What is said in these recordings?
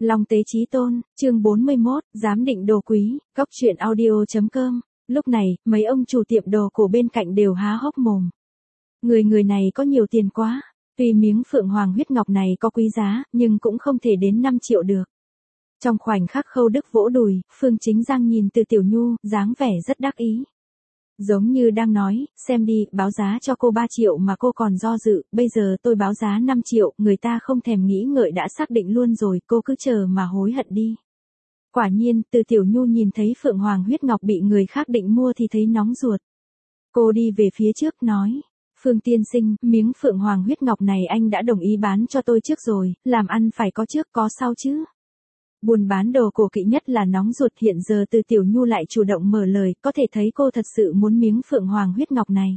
Long Tế Chí Tôn, chương 41, giám định đồ quý, góc truyện audio.com. Lúc này, mấy ông chủ tiệm đồ cổ bên cạnh đều há hốc mồm. Người này có nhiều tiền quá. Tuy miếng phượng hoàng huyết ngọc này có quý giá, nhưng cũng không thể đến 5 triệu được. Trong khoảnh khắc Khâu Đức vỗ đùi, Phương Chính Giang nhìn Từ Tiểu Nhu, dáng vẻ rất đắc ý. Giống như đang nói, xem đi, báo giá cho cô 3 triệu mà cô còn do dự, bây giờ tôi báo giá 5 triệu, người ta không thèm nghĩ ngợi đã xác định luôn rồi, cô cứ chờ mà hối hận đi. Quả nhiên, Từ Tiểu Nhu nhìn thấy phượng hoàng huyết ngọc bị người khác định mua thì thấy nóng ruột. Cô đi về phía trước nói, Phương tiên sinh, miếng phượng hoàng huyết ngọc này anh đã đồng ý bán cho tôi trước rồi, làm ăn phải có trước có sau chứ. Buôn bán đồ cổ kỵ nhất là nóng ruột, hiện giờ Từ Tiểu Nhu lại chủ động mở lời, có thể thấy cô thật sự muốn miếng phượng hoàng huyết ngọc này.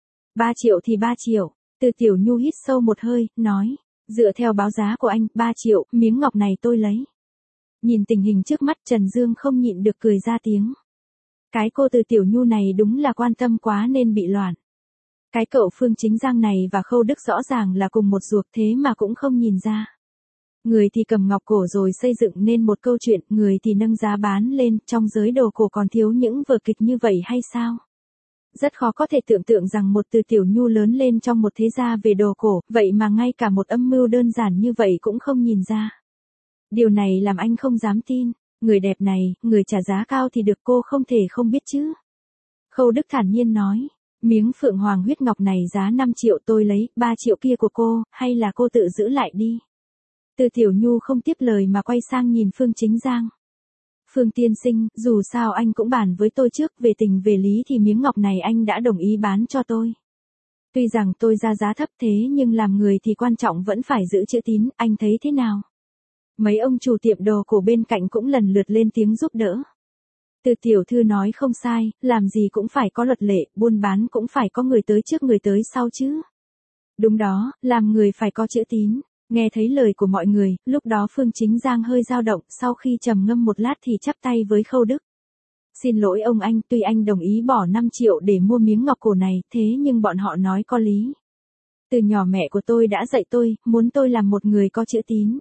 3 triệu thì 3 triệu, Từ Tiểu Nhu hít sâu một hơi, nói, dựa theo báo giá của anh, 3 triệu, miếng ngọc này tôi lấy. Nhìn tình hình trước mắt Trần Dương không nhịn được cười ra tiếng. Cái cô Từ Tiểu Nhu này đúng là quan tâm quá nên bị loạn. Cái cậu Phương Chính Giang này và Khâu Đức rõ ràng là cùng một ruột thế mà cũng không nhìn ra. Người thì cầm ngọc cổ rồi xây dựng nên một câu chuyện, người thì nâng giá bán lên, trong giới đồ cổ còn thiếu những vở kịch như vậy hay sao? Rất khó có thể tưởng tượng rằng một Từ Tiểu Nhu lớn lên trong một thế gia về đồ cổ, vậy mà ngay cả một âm mưu đơn giản như vậy cũng không nhìn ra. Điều này làm anh không dám tin, người đẹp này, người trả giá cao thì được, cô không thể không biết chứ. Khâu Đức thản nhiên nói, miếng phượng hoàng huyết ngọc này giá 5 triệu tôi lấy, 3 triệu kia của cô, hay là cô tự giữ lại đi. Từ Tiểu Nhu không tiếp lời mà quay sang nhìn Phương Chính Giang. Phương tiên sinh, dù sao anh cũng bàn với tôi trước, về tình về lý thì miếng ngọc này anh đã đồng ý bán cho tôi. Tuy rằng tôi ra giá thấp thế nhưng làm người thì quan trọng vẫn phải giữ chữ tín, anh thấy thế nào? Mấy ông chủ tiệm đồ cổ bên cạnh cũng lần lượt lên tiếng giúp đỡ. Từ tiểu thư nói không sai, làm gì cũng phải có luật lệ, buôn bán cũng phải có người tới trước người tới sau chứ. Đúng đó, làm người phải có chữ tín. Nghe thấy lời của mọi người, lúc đó Phương Chính Giang hơi dao động, sau khi trầm ngâm một lát thì chắp tay với Khâu Đức. Xin lỗi ông anh, tuy anh đồng ý bỏ 5 triệu để mua miếng ngọc cổ này, thế nhưng bọn họ nói có lý. Từ nhỏ mẹ của tôi đã dạy tôi, muốn tôi làm một người có chữ tín.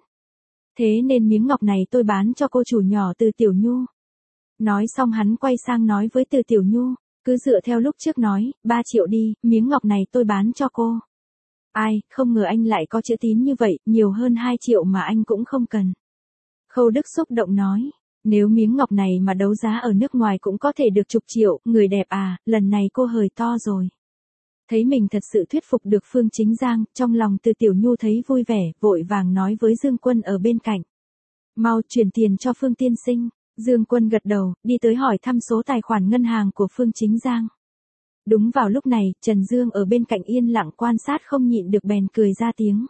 Thế nên miếng ngọc này tôi bán cho cô chủ nhỏ Từ Tiểu Nhu. Nói xong hắn quay sang nói với Từ Tiểu Nhu, cứ dựa theo lúc trước nói, 3 triệu đi, miếng ngọc này tôi bán cho cô. Ai, không ngờ anh lại có chữ tín như vậy, nhiều hơn 2 triệu mà anh cũng không cần. Khâu Đức xúc động nói, nếu miếng ngọc này mà đấu giá ở nước ngoài cũng có thể được chục triệu, người đẹp à, lần này cô hời to rồi. Thấy mình thật sự thuyết phục được Phương Chính Giang, trong lòng Từ Tiểu Nhu thấy vui vẻ, vội vàng nói với Dương Quân ở bên cạnh. Mau chuyển tiền cho Phương tiên sinh. Dương Quân gật đầu, đi tới hỏi thăm số tài khoản ngân hàng của Phương Chính Giang. Đúng vào lúc này, Trần Dương ở bên cạnh yên lặng quan sát không nhịn được bèn cười ra tiếng.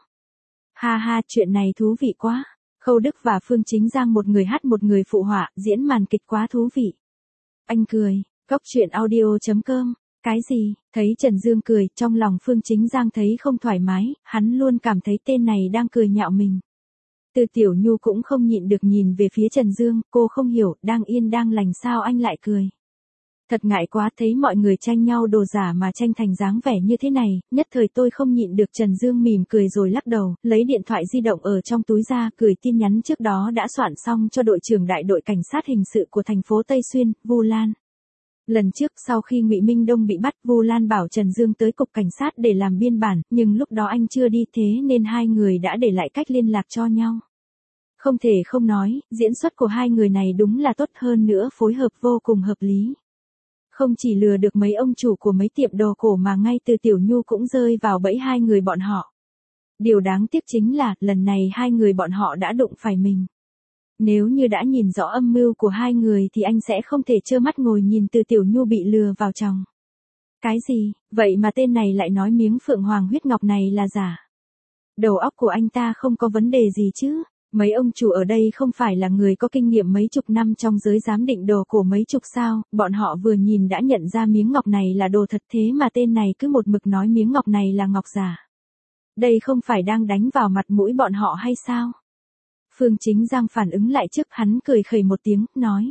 Ha ha, chuyện này thú vị quá. Khâu Đức và Phương Chính Giang một người hát một người phụ họa, diễn màn kịch quá thú vị. Anh cười, góc truyện audio.com. Cái gì? Thấy Trần Dương cười, trong lòng Phương Chính Giang thấy không thoải mái, hắn luôn cảm thấy tên này đang cười nhạo mình. Từ Tiểu Nhu cũng không nhịn được nhìn về phía Trần Dương, cô không hiểu, đang yên đang lành sao anh lại cười. Thật ngại quá, thấy mọi người tranh nhau đồ giả mà tranh thành dáng vẻ như thế này, nhất thời tôi không nhịn được. Trần Dương mỉm cười rồi lắc đầu, lấy điện thoại di động ở trong túi ra, gửi tin nhắn trước đó đã soạn xong cho đội trưởng đại đội cảnh sát hình sự của thành phố Tây Xuyên, Vu Lan. Lần trước sau khi Ngụy Minh Đông bị bắt, Vu Lan bảo Trần Dương tới cục cảnh sát để làm biên bản, nhưng lúc đó anh chưa đi, thế nên hai người đã để lại cách liên lạc cho nhau. Không thể không nói, diễn xuất của hai người này đúng là tốt, hơn nữa phối hợp vô cùng hợp lý. Không chỉ lừa được mấy ông chủ của mấy tiệm đồ cổ mà ngay Từ Tiểu Nhu cũng rơi vào bẫy hai người bọn họ. Điều đáng tiếc chính là, lần này hai người bọn họ đã đụng phải mình. Nếu như đã nhìn rõ âm mưu của hai người thì anh sẽ không thể trơ mắt ngồi nhìn Từ Tiểu Nhu bị lừa vào chồng. Cái gì, vậy mà tên này lại nói miếng phượng hoàng huyết ngọc này là giả. Đầu óc của anh ta không có vấn đề gì chứ. Mấy ông chủ ở đây không phải là người có kinh nghiệm mấy chục năm trong giới giám định đồ cổ mấy chục sao, bọn họ vừa nhìn đã nhận ra miếng ngọc này là đồ thật, thế mà tên này cứ một mực nói miếng ngọc này là ngọc giả. Đây không phải đang đánh vào mặt mũi bọn họ hay sao? Phương Chính Giang phản ứng lại trước, hắn cười khẩy một tiếng,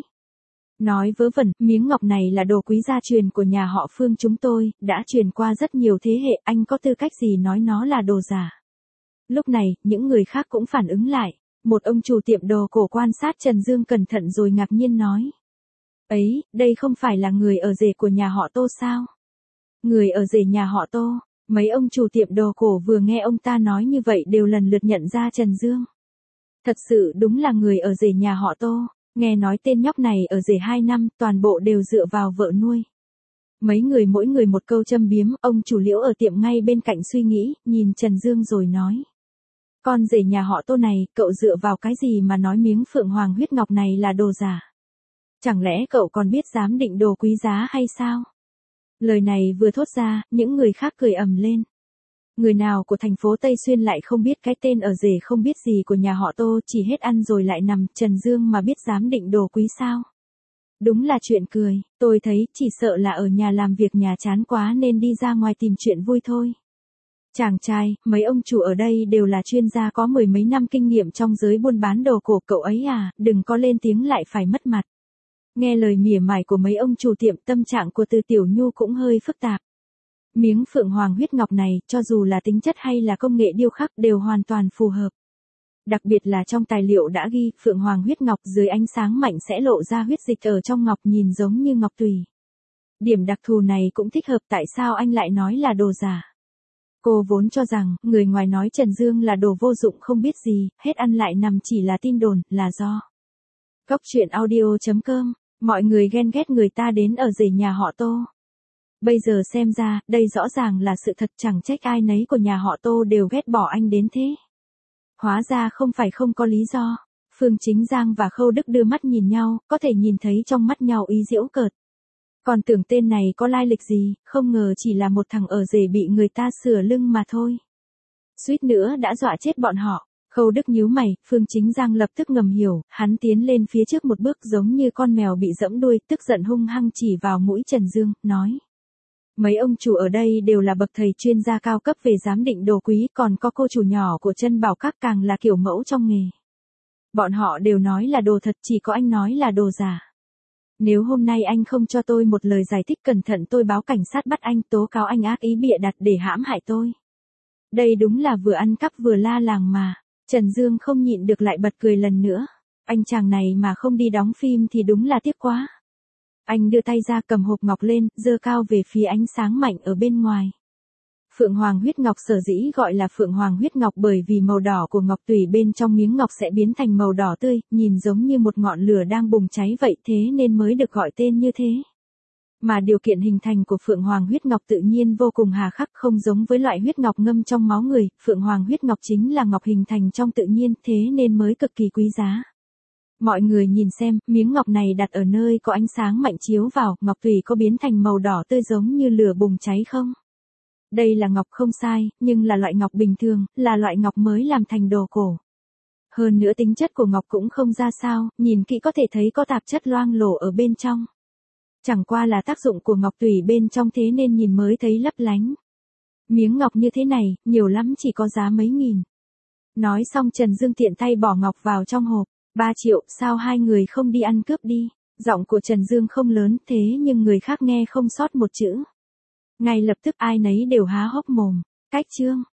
nói vớ vẩn, miếng ngọc này là đồ quý gia truyền của nhà họ Phương chúng tôi, đã truyền qua rất nhiều thế hệ, anh có tư cách gì nói nó là đồ giả? Lúc này, những người khác cũng phản ứng lại. Một ông chủ tiệm đồ cổ quan sát Trần Dương cẩn thận rồi ngạc nhiên nói. Ấy, đây không phải là người ở rể của nhà họ Tô sao? Người ở rể nhà họ Tô, mấy ông chủ tiệm đồ cổ vừa nghe ông ta nói như vậy đều lần lượt nhận ra Trần Dương. Thật sự đúng là người ở rể nhà họ Tô, nghe nói tên nhóc này ở rể 2 năm, toàn bộ đều dựa vào vợ nuôi. Mấy người mỗi người một câu châm biếm, ông chủ Liễu ở tiệm ngay bên cạnh suy nghĩ, nhìn Trần Dương rồi nói. Con rể nhà họ Tô này, cậu dựa vào cái gì mà nói miếng phượng hoàng huyết ngọc này là đồ giả? Chẳng lẽ cậu còn biết giám định đồ quý giá hay sao? Lời này vừa thốt ra, những người khác cười ầm lên. Người nào của thành phố Tây Xuyên lại không biết cái tên ở rể không biết gì của nhà họ Tô, chỉ hết ăn rồi lại nằm, Trần Dương mà biết giám định đồ quý sao? Đúng là chuyện cười, tôi thấy chỉ sợ là ở nhà làm việc nhà chán quá nên đi ra ngoài tìm chuyện vui thôi. Chàng trai, mấy ông chủ ở đây đều là chuyên gia có mười mấy năm kinh nghiệm trong giới buôn bán đồ cổ, cậu ấy à, đừng có lên tiếng lại phải mất mặt. Nghe lời mỉa mai của mấy ông chủ tiệm, tâm trạng của Từ Tiểu Nhu cũng hơi phức tạp. Miếng phượng hoàng huyết ngọc này, cho dù là tính chất hay là công nghệ điêu khắc đều hoàn toàn phù hợp. Đặc biệt là trong tài liệu đã ghi, phượng hoàng huyết ngọc dưới ánh sáng mạnh sẽ lộ ra huyết dịch ở trong ngọc nhìn giống như ngọc tùy. Điểm đặc thù này cũng thích hợp, tại sao anh lại nói là đồ giả? Cô vốn cho rằng, người ngoài nói Trần Dương là đồ vô dụng không biết gì, hết ăn lại nằm chỉ là tin đồn, là do. Cóc truyện audio.com, mọi người ghen ghét người ta đến ở rể nhà họ Tô. Bây giờ xem ra, đây rõ ràng là sự thật, chẳng trách ai nấy của nhà họ Tô đều ghét bỏ anh đến thế. Hóa ra không phải không có lý do. Phương Chính Giang và Khâu Đức đưa mắt nhìn nhau, có thể nhìn thấy trong mắt nhau ý giễu cợt. Còn tưởng tên này có lai lịch gì, không ngờ chỉ là một thằng ở rể bị người ta sửa lưng mà thôi. Suýt nữa đã dọa chết bọn họ. Khâu Đức nhíu mày, Phương Chính Giang lập tức ngầm hiểu, hắn tiến lên phía trước một bước giống như con mèo bị giẫm đuôi, tức giận hung hăng chỉ vào mũi Trần Dương, nói. Mấy ông chủ ở đây đều là bậc thầy chuyên gia cao cấp về giám định đồ quý, còn có cô chủ nhỏ của Trân Bảo Các càng là kiểu mẫu trong nghề. Bọn họ đều nói là đồ thật, chỉ có anh nói là đồ giả. Nếu hôm nay anh không cho tôi một lời giải thích cẩn thận, tôi báo cảnh sát bắt anh, tố cáo anh ác ý bịa đặt để hãm hại tôi. Đây đúng là vừa ăn cắp vừa la làng mà. Trần Dương không nhịn được lại bật cười lần nữa. Anh chàng này mà không đi đóng phim thì đúng là tiếc quá. Anh đưa tay ra cầm hộp ngọc lên, giơ cao về phía ánh sáng mạnh ở bên ngoài. Phượng hoàng huyết ngọc sở dĩ gọi là phượng hoàng huyết ngọc bởi vì màu đỏ của ngọc tủy bên trong miếng ngọc sẽ biến thành màu đỏ tươi, nhìn giống như một ngọn lửa đang bùng cháy vậy, thế nên mới được gọi tên như thế. Mà điều kiện hình thành của phượng hoàng huyết ngọc tự nhiên vô cùng hà khắc, không giống với loại huyết ngọc ngâm trong máu người, phượng hoàng huyết ngọc chính là ngọc hình thành trong tự nhiên, thế nên mới cực kỳ quý giá. Mọi người nhìn xem, miếng ngọc này đặt ở nơi có ánh sáng mạnh chiếu vào, ngọc tùy có biến thành màu đỏ tươi giống như lửa bùng cháy không? Đây là ngọc không sai, nhưng là loại ngọc bình thường, là loại ngọc mới làm thành đồ cổ. Hơn nữa tính chất của ngọc cũng không ra sao, nhìn kỹ có thể thấy có tạp chất loang lổ ở bên trong. Chẳng qua là tác dụng của ngọc tùy bên trong thế nên nhìn mới thấy lấp lánh. Miếng ngọc như thế này, nhiều lắm chỉ có giá mấy nghìn. Nói xong Trần Dương tiện tay bỏ ngọc vào trong hộp. 3 triệu, sao hai người không đi ăn cướp đi? Giọng của Trần Dương không lớn, thế nhưng người khác nghe không sót một chữ. Ngay lập tức ai nấy đều há hốc mồm. Cách chương.